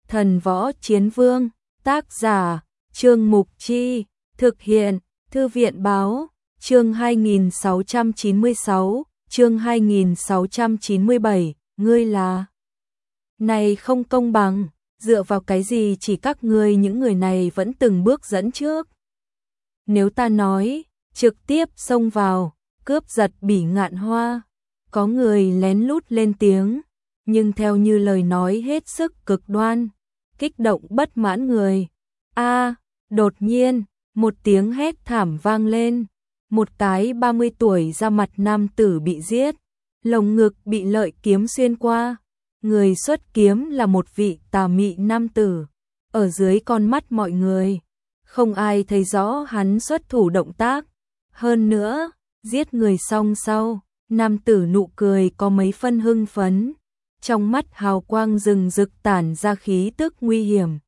Thần Võ Chiến Vương, tác giả, Trương Mục Chi, thực hiện, Thư viện Báo, chương 2696, chương 2697, ngươi là... Này không công bằng, dựa vào cái gì chỉ các ngươi những người này vẫn từng bước dẫn trước. Nếu ta nói, trực tiếp xông vào, cướp giật Bỉ Ngạn Hoa, có người lén lút lên tiếng, nhưng theo như lời nói hết sức cực đoan, kích động bất mãn người. Đột nhiên, một tiếng hét thảm vang lên, một cái 30 tuổi ra mặt nam tử bị giết, lồng ngực bị lợi kiếm xuyên qua. Người xuất kiếm là một vị tà mị nam tử, ở dưới con mắt mọi người, không ai thấy rõ hắn xuất thủ động tác. Hơn nữa, giết người xong sau, nam tử nụ cười có mấy phân hưng phấn, trong mắt hào quang rừng rực tản ra khí tức nguy hiểm.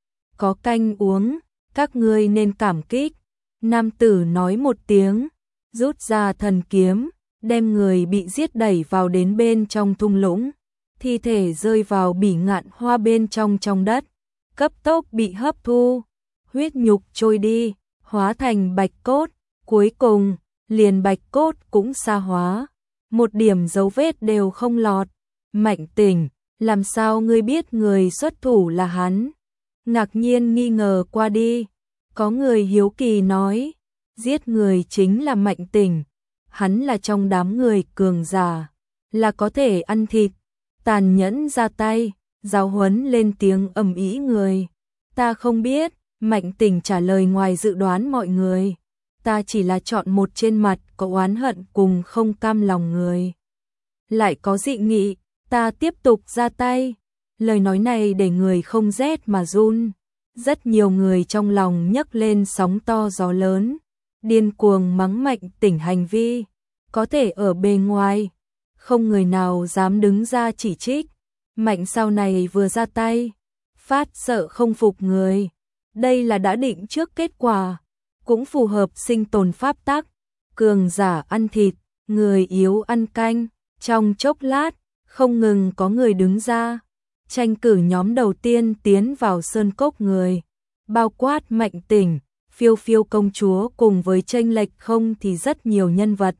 Có canh uống, các ngươi nên cảm kích. Nam tử nói một tiếng, rút ra thần kiếm, đem người bị giết đẩy vào đến bên trong thung lũng. Thi thể rơi vào Bỉ Ngạn Hoa bên trong đất, cấp tốc bị hấp thu, huyết nhục trôi đi, hóa thành bạch cốt, cuối cùng, liền bạch cốt cũng sa hóa, một điểm dấu vết đều không lọt. Mạnh Tỉnh, làm sao ngươi biết người xuất thủ là hắn? Ngạc nhiên nghi ngờ qua đi, có người hiếu kỳ nói, giết người chính là Mạnh Tỉnh, hắn là trong đám người cường giả, là có thể ăn thịt. Tàn nhẫn ra tay, giáo huấn lên tiếng ầm ĩ người. Ta không biết, Mạnh Tỉnh trả lời ngoài dự đoán mọi người. Ta chỉ là chọn một trên mặt có oán hận cùng không cam lòng người. Lại có dị nghị, ta tiếp tục ra tay. Lời nói này để người không rét mà run. Rất nhiều người trong lòng nhấc lên sóng to gió lớn, điên cuồng mắng Mạnh Tỉnh hành vi. Có thể ở bề ngoài, không người nào dám đứng ra chỉ trích. Mạnh sau này vừa ra tay, phát sợ không phục người. Đây là đã định trước kết quả, cũng phù hợp sinh tồn pháp tắc. Cường giả ăn thịt, người yếu ăn canh. Trong chốc lát, không ngừng có người đứng ra, tranh cử nhóm đầu tiên tiến vào sơn cốc người. Bao quát Mạnh Tỉnh, Phiêu Phiêu công chúa cùng với chênh lệch không thì rất nhiều nhân vật.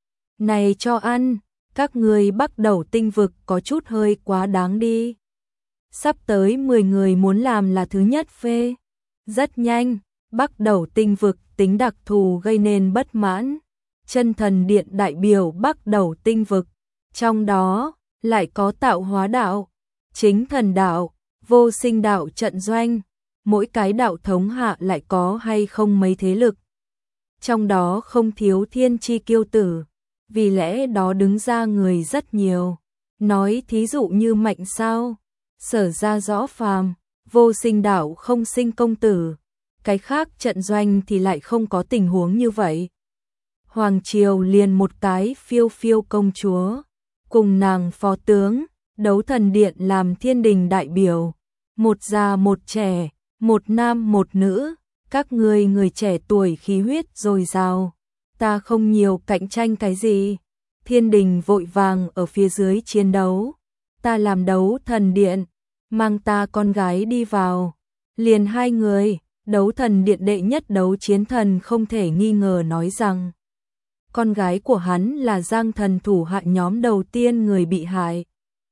Này cho ăn, các người Bắc Đầu Tinh vực có chút hơi quá đáng đi. Sắp tới 10 người muốn làm là thứ nhất phê. Rất nhanh, Bắc Đầu Tinh vực tính đặc thù gây nên bất mãn. Chân Thần Điện đại biểu Bắc Đầu Tinh vực, trong đó lại có Tạo Hóa đạo, Chính Thần đạo, Vô Sinh đạo trận doanh. Mỗi cái đạo thống hạ lại có hay không mấy thế lực. Trong đó không thiếu thiên chi kiêu tử. Vì lẽ đó đứng ra người rất nhiều. Nói thí dụ như Mạnh sao, Sở Ra Rõ Phàm, Vô Sinh đạo không sinh công tử. Cái khác trận doanh thì lại không có tình huống như vậy. Hoàng triều liền một cái Phiêu Phiêu công chúa, cùng nàng phó tướng, Đấu Thần Điện làm thiên đình đại biểu. Một già một trẻ, một nam một nữ, các ngươi người trẻ tuổi khí huyết dồi dào. Ta không nhiều cạnh tranh cái gì. Thiên đình vội vàng ở phía dưới chiến đấu. Ta làm Đấu Thần Điện, mang ta con gái đi vào. Liền hai người, Đấu Thần Điện đệ nhất đấu chiến thần không thể nghi ngờ nói rằng con gái của hắn là Giang Thần thủ hạ nhóm đầu tiên người bị hại.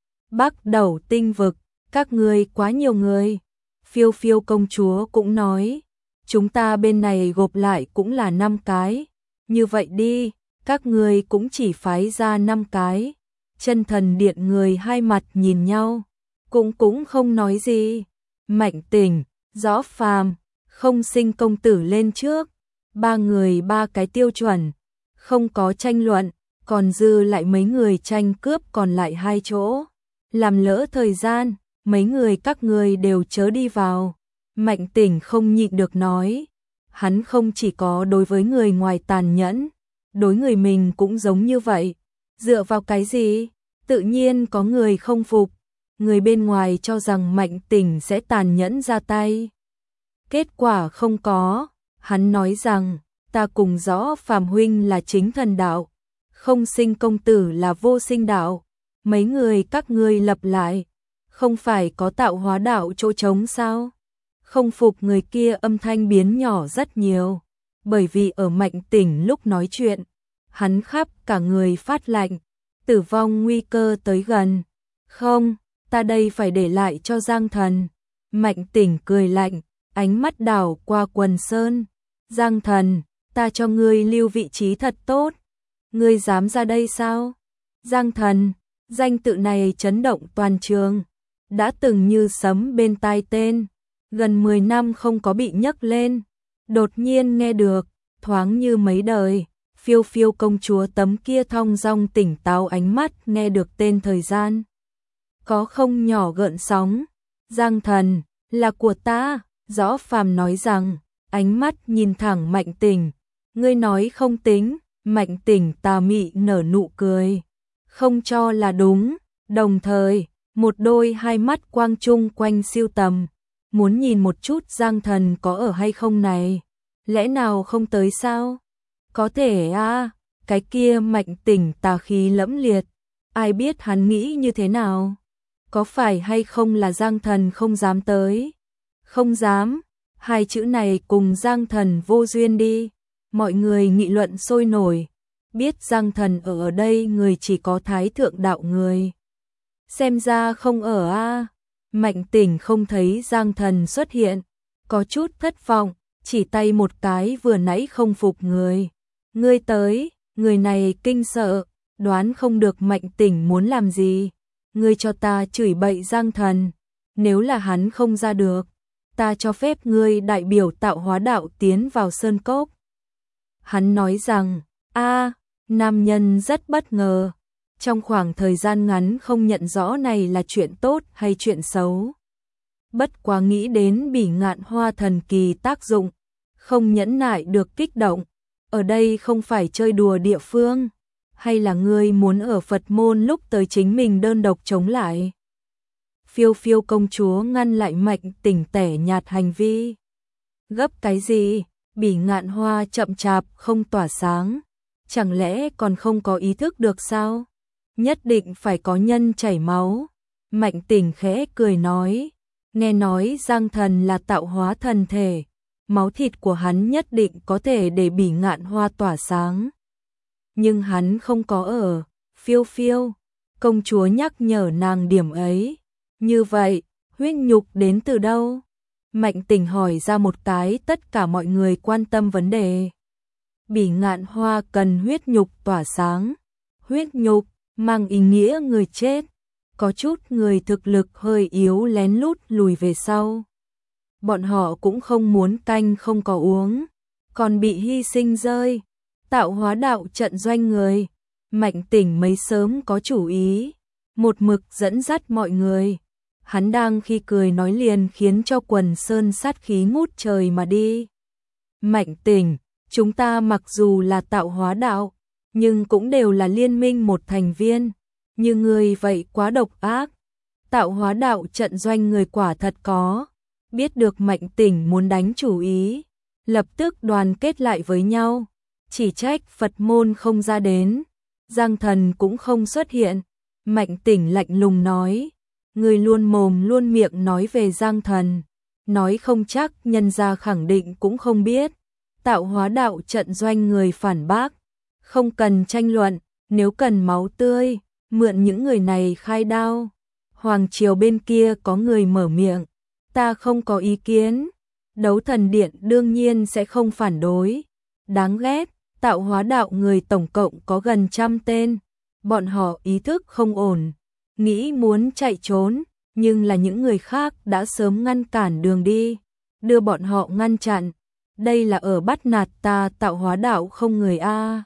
Bắc Đầu Tinh vực, các ngươi quá nhiều người. Phiêu Phiêu công chúa cũng nói, chúng ta bên này gộp lại cũng là 5 cái. Như vậy đi, các ngươi cũng chỉ phái ra 5 cái. Chân Thần Điện người hai mặt nhìn nhau, cũng không nói gì. Mạnh Tỉnh, Rõ Phàm, không sinh công tử lên trước. 3 người 3 cái tiêu chuẩn, không có tranh luận, còn dư lại mấy người tranh cướp còn lại 2 chỗ. Làm lỡ thời gian, mấy người các ngươi đều chớ đi vào. Mạnh Tỉnh không nhịn được nói, hắn không chỉ có đối với người ngoài tàn nhẫn, đối người mình cũng giống như vậy. Dựa vào cái gì? Tự nhiên có người không phục. Người bên ngoài cho rằng Mạnh Tỉnh sẽ tàn nhẫn ra tay. Kết quả không có. Hắn nói rằng, ta cùng Rõ Phàm huynh là Chính Thần đạo, không sinh công tử là Vô Sinh đạo. Mấy người các ngươi lập lại, Không phải có tạo hóa đạo chỗ trống sao? Không phục người kia âm thanh biến nhỏ rất nhiều, bởi vì ở Mạnh Tỉnh lúc nói chuyện, hắn khắp cả người phát lạnh, tử vong nguy cơ tới gần. Không, ta đây phải để lại cho Giang Thần. Mạnh Tỉnh cười lạnh, ánh mắt đảo qua Quần Sơn. Giang Thần, ta cho ngươi lưu vị trí thật tốt. Ngươi dám ra đây sao? Giang Thần, danh tự này chấn động toàn trường, đã từng như sấm bên tai tên, gần 10 năm không có bị nhấc lên, đột nhiên nghe được, thoáng như mấy đời. Phiêu Phiêu công chúa tấm kia thong dong tỉnh táo ánh mắt nghe được tên thời gian. Có không nhỏ gợn sóng. Giang Thần, là của ta, Rõ Phàm nói rằng, ánh mắt nhìn thẳng Mạnh Tỉnh. Ngươi nói không tính. Mạnh Tỉnh tà mị nở nụ cười, không cho là đúng, đồng thời, một đôi hai mắt quang chung quanh siêu tầm, muốn nhìn một chút Giang Thần có ở hay không này, lẽ nào không tới sao? Có thể à, cái kia Mạnh Tỉnh tà khí lẫm liệt, ai biết hắn nghĩ như thế nào? Có phải hay không là Giang Thần không dám tới? Không dám, hai chữ này cùng Giang Thần vô duyên đi. Mọi người nghị luận sôi nổi, biết Giang Thần ở đây người chỉ có Thái Thượng đạo người. Xem ra không ở a. Mạnh Tỉnh không thấy Giang Thần xuất hiện, có chút thất vọng, chỉ tay một cái vừa nãy không phục người. Ngươi tới, người này kinh sợ, đoán không được Mạnh Tỉnh muốn làm gì. Ngươi cho ta chửi bậy Giang Thần, nếu là hắn không ra được, ta cho phép ngươi đại biểu tạo hóa đạo tiến vào sơn cốc. Hắn nói rằng, nam nhân rất bất ngờ, trong khoảng thời gian ngắn không nhận rõ này là chuyện tốt hay chuyện xấu. Bất quá nghĩ đến Bỉ Ngạn Hoa thần kỳ tác dụng, không nhẫn nại được kích động, ở đây không phải chơi đùa địa phương, hay là ngươi muốn ở Phật môn lúc tới chính mình đơn độc chống lại. Phiêu Phiêu công chúa ngăn lại Mạnh Tỉnh tẻ nhạt hành vi. Gấp cái gì? Bỉ Ngạn Hoa chậm chạp không tỏa sáng, chẳng lẽ còn không có ý thức được sao? Nhất định phải có nhân chảy máu. Mạnh Tỉnh khẽ cười nói, nghe nói Giang Thần là tạo hóa thần thể, máu thịt của hắn nhất định có thể để Bỉ Ngạn Hoa tỏa sáng. Nhưng hắn không có ở. Phiêu Phiêu công chúa nhắc nhở nàng điểm ấy. Như vậy, huyết nhục đến từ đâu? Mạnh Tỉnh hỏi ra một cái tất cả mọi người quan tâm vấn đề. Bỉ Ngạn Hoa cần huyết nhục tỏa sáng. Huyết nhục mang ý nghĩa người chết. Có chút người thực lực hơi yếu lén lút lùi về sau. Bọn họ cũng không muốn canh không có uống, còn bị hy sinh rơi. Tạo hóa đạo trận doanh người. Mạnh Tỉnh mấy sớm có chủ ý, một mực dẫn dắt mọi người. Hắn đang khi cười nói liền khiến cho Quần Sơn sát khí ngút trời mà đi. Mạnh Tỉnh, chúng ta mặc dù là tạo hóa đạo, nhưng cũng đều là liên minh một thành viên. Như ngươi vậy quá độc ác. Tạo hóa đạo trận doanh người quả thật có. Biết được Mạnh Tỉnh muốn đánh chủ ý, lập tức đoàn kết lại với nhau. Chỉ trách Phật môn không ra đến, Giang Thần cũng không xuất hiện. Mạnh Tỉnh lạnh lùng nói, người luôn mồm luôn miệng nói về Giang Thần, nói không chắc nhân gia khẳng định cũng không biết. Tạo hóa đạo trận doanh người phản bác, không cần tranh luận, nếu cần máu tươi, mượn những người này khai đao. Hoàng triều bên kia có người mở miệng, ta không có ý kiến. Đấu Thần Điện đương nhiên sẽ không phản đối. Đáng ghét, tạo hóa đạo người tổng cộng có gần 100 tên, bọn họ ý thức không ổn, nghĩ muốn chạy trốn, nhưng là những người khác đã sớm ngăn cản đường đi, đưa bọn họ ngăn chặn. Đây là ở bắt nạt ta tạo hóa đạo không người a.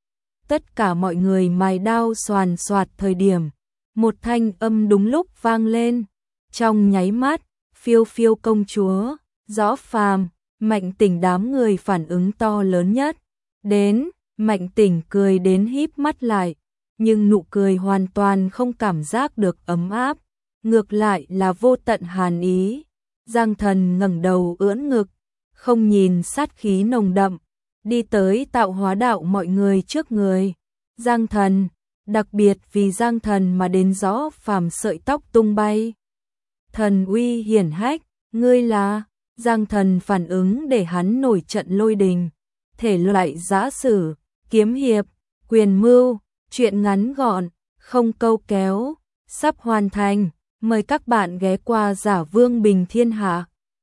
Tất cả mọi người mài đao xoàn xoạt thời điểm, một thanh âm đúng lúc vang lên. Trong nháy mắt, Phiêu Phiêu công chúa, Rõ Phàm, Mạnh Tỉnh đám người phản ứng to lớn nhất. Đến, Mạnh Tỉnh cười đến híp mắt lại, nhưng nụ cười hoàn toàn không cảm giác được ấm áp, ngược lại là vô tận hàn ý. Giang Thần ngẩng đầu ưỡn ngực, không nhìn sát khí nồng đậm, đi tới tạo hóa đạo mọi người trước người. Giang Thần, đặc biệt vì Giang Thần mà đến Rõ Phàm sợi tóc tung bay. Thần uy hiển hách, ngươi là? Giang Thần phản ứng để hắn nổi trận lôi đình. Thể loại giã sử, kiếm hiệp, quyền mưu, truyện ngắn gọn, không câu kéo, sắp hoàn thành. Mời các bạn ghé qua Giả Vương Bình Thiên Hạ.